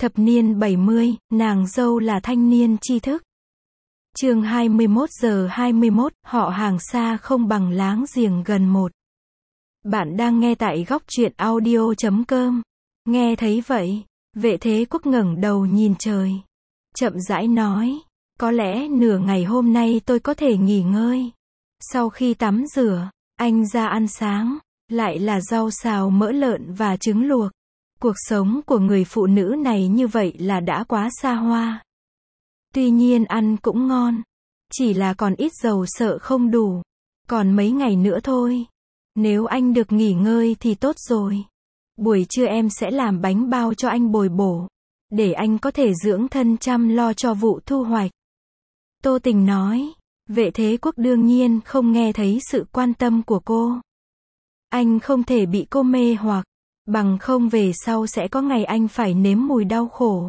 Thập niên 70, nàng dâu là thanh niên tri thức. Chương 21 giờ 21, họ hàng xa không bằng láng giềng gần một. Bạn đang nghe tại góc truyện audio.com. Nghe thấy vậy, Vệ Thế Quốc ngẩng đầu nhìn trời. Chậm rãi nói, có lẽ nửa ngày hôm nay tôi có thể nghỉ ngơi. Sau khi tắm rửa, anh ra ăn sáng, lại là rau xào mỡ lợn và trứng luộc. Cuộc sống của người phụ nữ này như vậy là đã quá xa hoa. Tuy nhiên ăn cũng ngon, chỉ là còn ít dầu sợ không đủ. Còn mấy ngày nữa thôi. Nếu anh được nghỉ ngơi thì tốt rồi. Buổi trưa em sẽ làm bánh bao cho anh bồi bổ, để anh có thể dưỡng thân chăm lo cho vụ thu hoạch. Tô Tình nói. Vệ Thế Quốc đương nhiên không nghe thấy sự quan tâm của cô. Anh không thể bị cô mê hoặc, bằng không về sau sẽ có ngày anh phải nếm mùi đau khổ.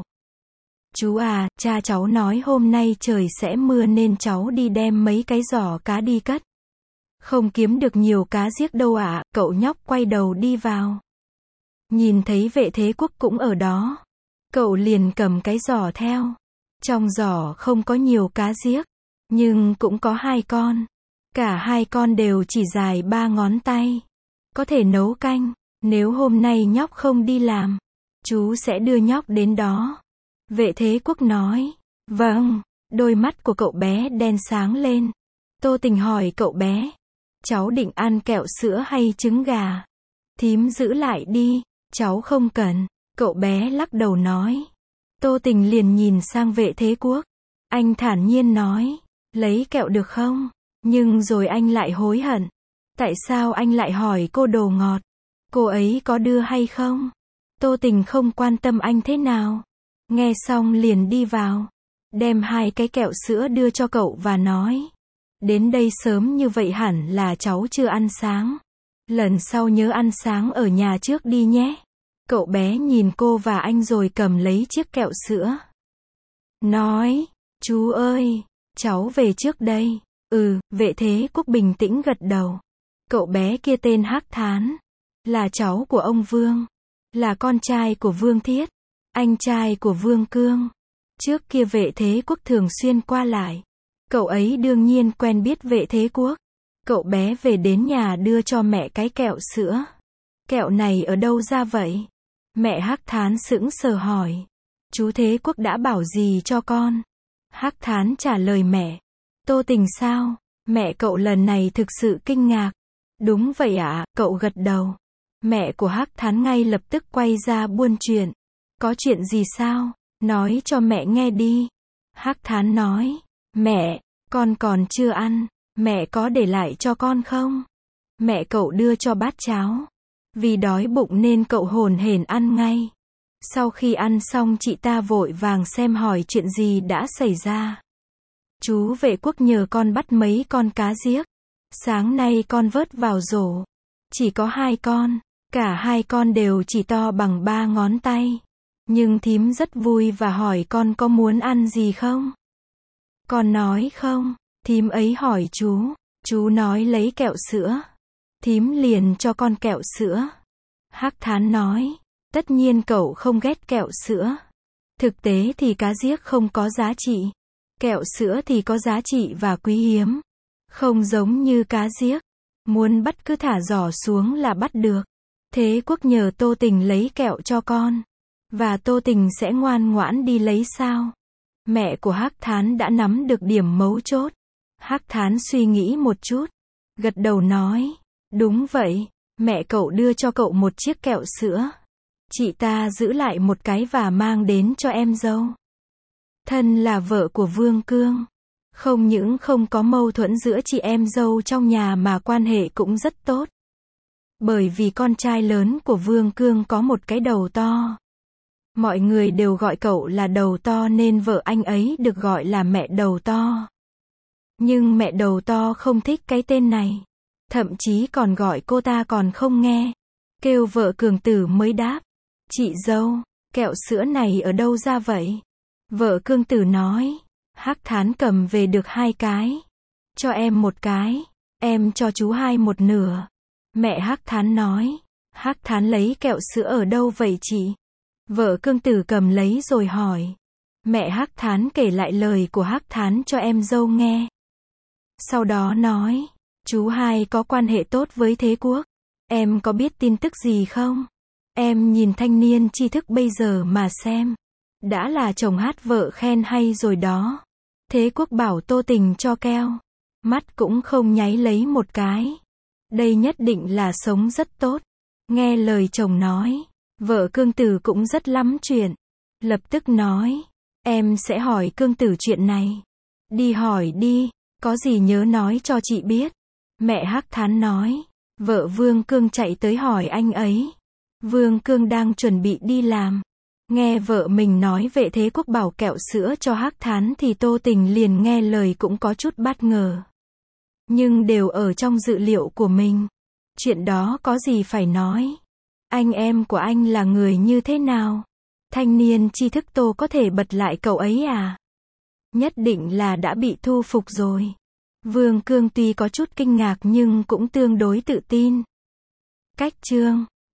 Chú à, cha cháu nói hôm nay trời sẽ mưa nên cháu đi đem mấy cái giỏ cá đi cất. Không kiếm được nhiều cá giếc đâu ạ, cậu nhóc quay đầu đi vào. Nhìn thấy Vệ Thế Quốc cũng ở đó. Cậu liền cầm cái giỏ theo. Trong giỏ không có nhiều cá giếc, nhưng cũng có 2 con. Cả 2 con đều chỉ dài 3 ngón tay. Có thể nấu canh. Nếu hôm nay nhóc không đi làm, chú sẽ đưa nhóc đến đó. Vệ Thế Quốc nói. Vâng. Đôi mắt của cậu bé đen sáng lên. Tô Tình hỏi cậu bé. Cháu định ăn kẹo sữa hay trứng gà? Thím giữ lại đi, cháu không cần. Cậu bé lắc đầu nói. Tô Tình liền nhìn sang Vệ Thế Quốc. Anh thản nhiên nói. Lấy kẹo được không? Nhưng rồi anh lại hối hận. Tại sao anh lại hỏi cô đồ ngọt? Cô ấy có đưa hay không? Tô Tình không quan tâm anh thế nào. Nghe xong liền đi vào. Đem 2 cái kẹo sữa đưa cho cậu và nói. Đến đây sớm như vậy hẳn là cháu chưa ăn sáng. Lần sau nhớ ăn sáng ở nhà trước đi nhé. Cậu bé nhìn cô và anh rồi cầm lấy chiếc kẹo sữa. Nói, chú ơi, cháu về trước đây. Vệ Thế Quốc bình tĩnh gật đầu. Cậu bé kia tên Hắc Thán. Là cháu của ông Vương. Là con trai của Vương Thiết. Anh trai của Vương Cương. Trước kia Vệ Thế Quốc thường xuyên qua lại. Cậu ấy đương nhiên quen biết Vệ Thế Quốc. Cậu bé về đến nhà đưa cho mẹ cái kẹo sữa. Kẹo này ở đâu ra vậy? Mẹ Hắc Thán sững sờ hỏi. Chú Thế Quốc đã bảo gì cho con? Hắc Thán trả lời mẹ. Tô Tình sao? Mẹ cậu lần này thực sự kinh ngạc. Đúng vậy ạ, cậu gật đầu. Mẹ của Hắc Thán ngay lập tức quay ra buôn chuyện. Có chuyện gì sao? Nói cho mẹ nghe đi. Hắc Thán nói. Mẹ, con còn chưa ăn. Mẹ có để lại cho con không? Mẹ cậu đưa cho bát cháo. Vì đói bụng nên cậu hồn hển ăn ngay. Sau khi ăn xong chị ta vội vàng xem hỏi chuyện gì đã xảy ra. Chú Vệ Quốc nhờ con bắt mấy con cá giếc. Sáng nay con vớt vào rổ. Chỉ có 2 con. Cả 2 con đều chỉ to bằng 3 ngón tay. Nhưng thím rất vui và hỏi con có muốn ăn gì không? Con nói không. Thím ấy hỏi chú nói lấy kẹo sữa. Thím liền cho con kẹo sữa. Hắc Thán nói. Tất nhiên cậu không ghét kẹo sữa. Thực tế thì cá giếc không có giá trị. Kẹo sữa thì có giá trị và quý hiếm. Không giống như cá giếc. Muốn bắt cứ thả giỏ xuống là bắt được. Thế Quốc nhờ Tô Tình lấy kẹo cho con. Và Tô Tình sẽ ngoan ngoãn đi lấy sao? Mẹ của Hắc Thán đã nắm được điểm mấu chốt. Hắc Thán suy nghĩ một chút. Gật đầu nói. Đúng vậy. Mẹ cậu đưa cho cậu một chiếc kẹo sữa. Chị ta giữ lại một cái và mang đến cho em dâu. Thân là vợ của Vương Cương. Không những không có mâu thuẫn giữa chị em dâu trong nhà mà quan hệ cũng rất tốt. Bởi vì con trai lớn của Vương Cương có một cái đầu to. Mọi người đều gọi cậu là đầu to nên vợ anh ấy được gọi là mẹ đầu to. Nhưng mẹ đầu to không thích cái tên này. Thậm chí còn gọi cô ta còn không nghe. Kêu vợ Cường Tử mới đáp. Chị dâu, kẹo sữa này ở đâu ra vậy? Vợ Cương Tử nói. Hắc Thán cầm về được 2 cái. Cho em 1 cái. Em cho chú 2 1 nửa. Mẹ Hắc Thán nói. Hắc Thán lấy kẹo sữa ở đâu vậy chị? Vợ Cương Tử cầm lấy rồi hỏi. Mẹ Hắc Thán kể lại lời của Hắc Thán cho em dâu nghe. Sau đó nói, chú hai có quan hệ tốt với Thế Quốc. Em có biết tin tức gì không? Em nhìn thanh niên tri thức bây giờ mà xem. Đã là chồng hát vợ khen hay rồi đó. Thế Quốc bảo Tô Tình cho keo. Mắt cũng không nháy lấy một cái. Đây nhất định là sống rất tốt. Nghe lời chồng nói, vợ Cương Tử cũng rất lắm chuyện. Lập tức nói, em sẽ hỏi Cương Tử chuyện này. Đi hỏi đi, có gì nhớ nói cho chị biết. Mẹ Hắc Thán nói, vợ Vương Cương chạy tới hỏi anh ấy. Vương Cương đang chuẩn bị đi làm. Nghe vợ mình nói Vệ Thế Quốc bảo kẹo sữa cho Hắc Thán thì Tô Tình liền nghe lời cũng có chút bất ngờ. Nhưng đều ở trong dự liệu của mình. Chuyện đó có gì phải nói. Anh em của anh là người như thế nào? Thanh niên tri thức Tô có thể bật lại cậu ấy à? Nhất định là đã bị thu phục rồi. Vương Cương tuy có chút kinh ngạc nhưng cũng tương đối tự tin. Cách chương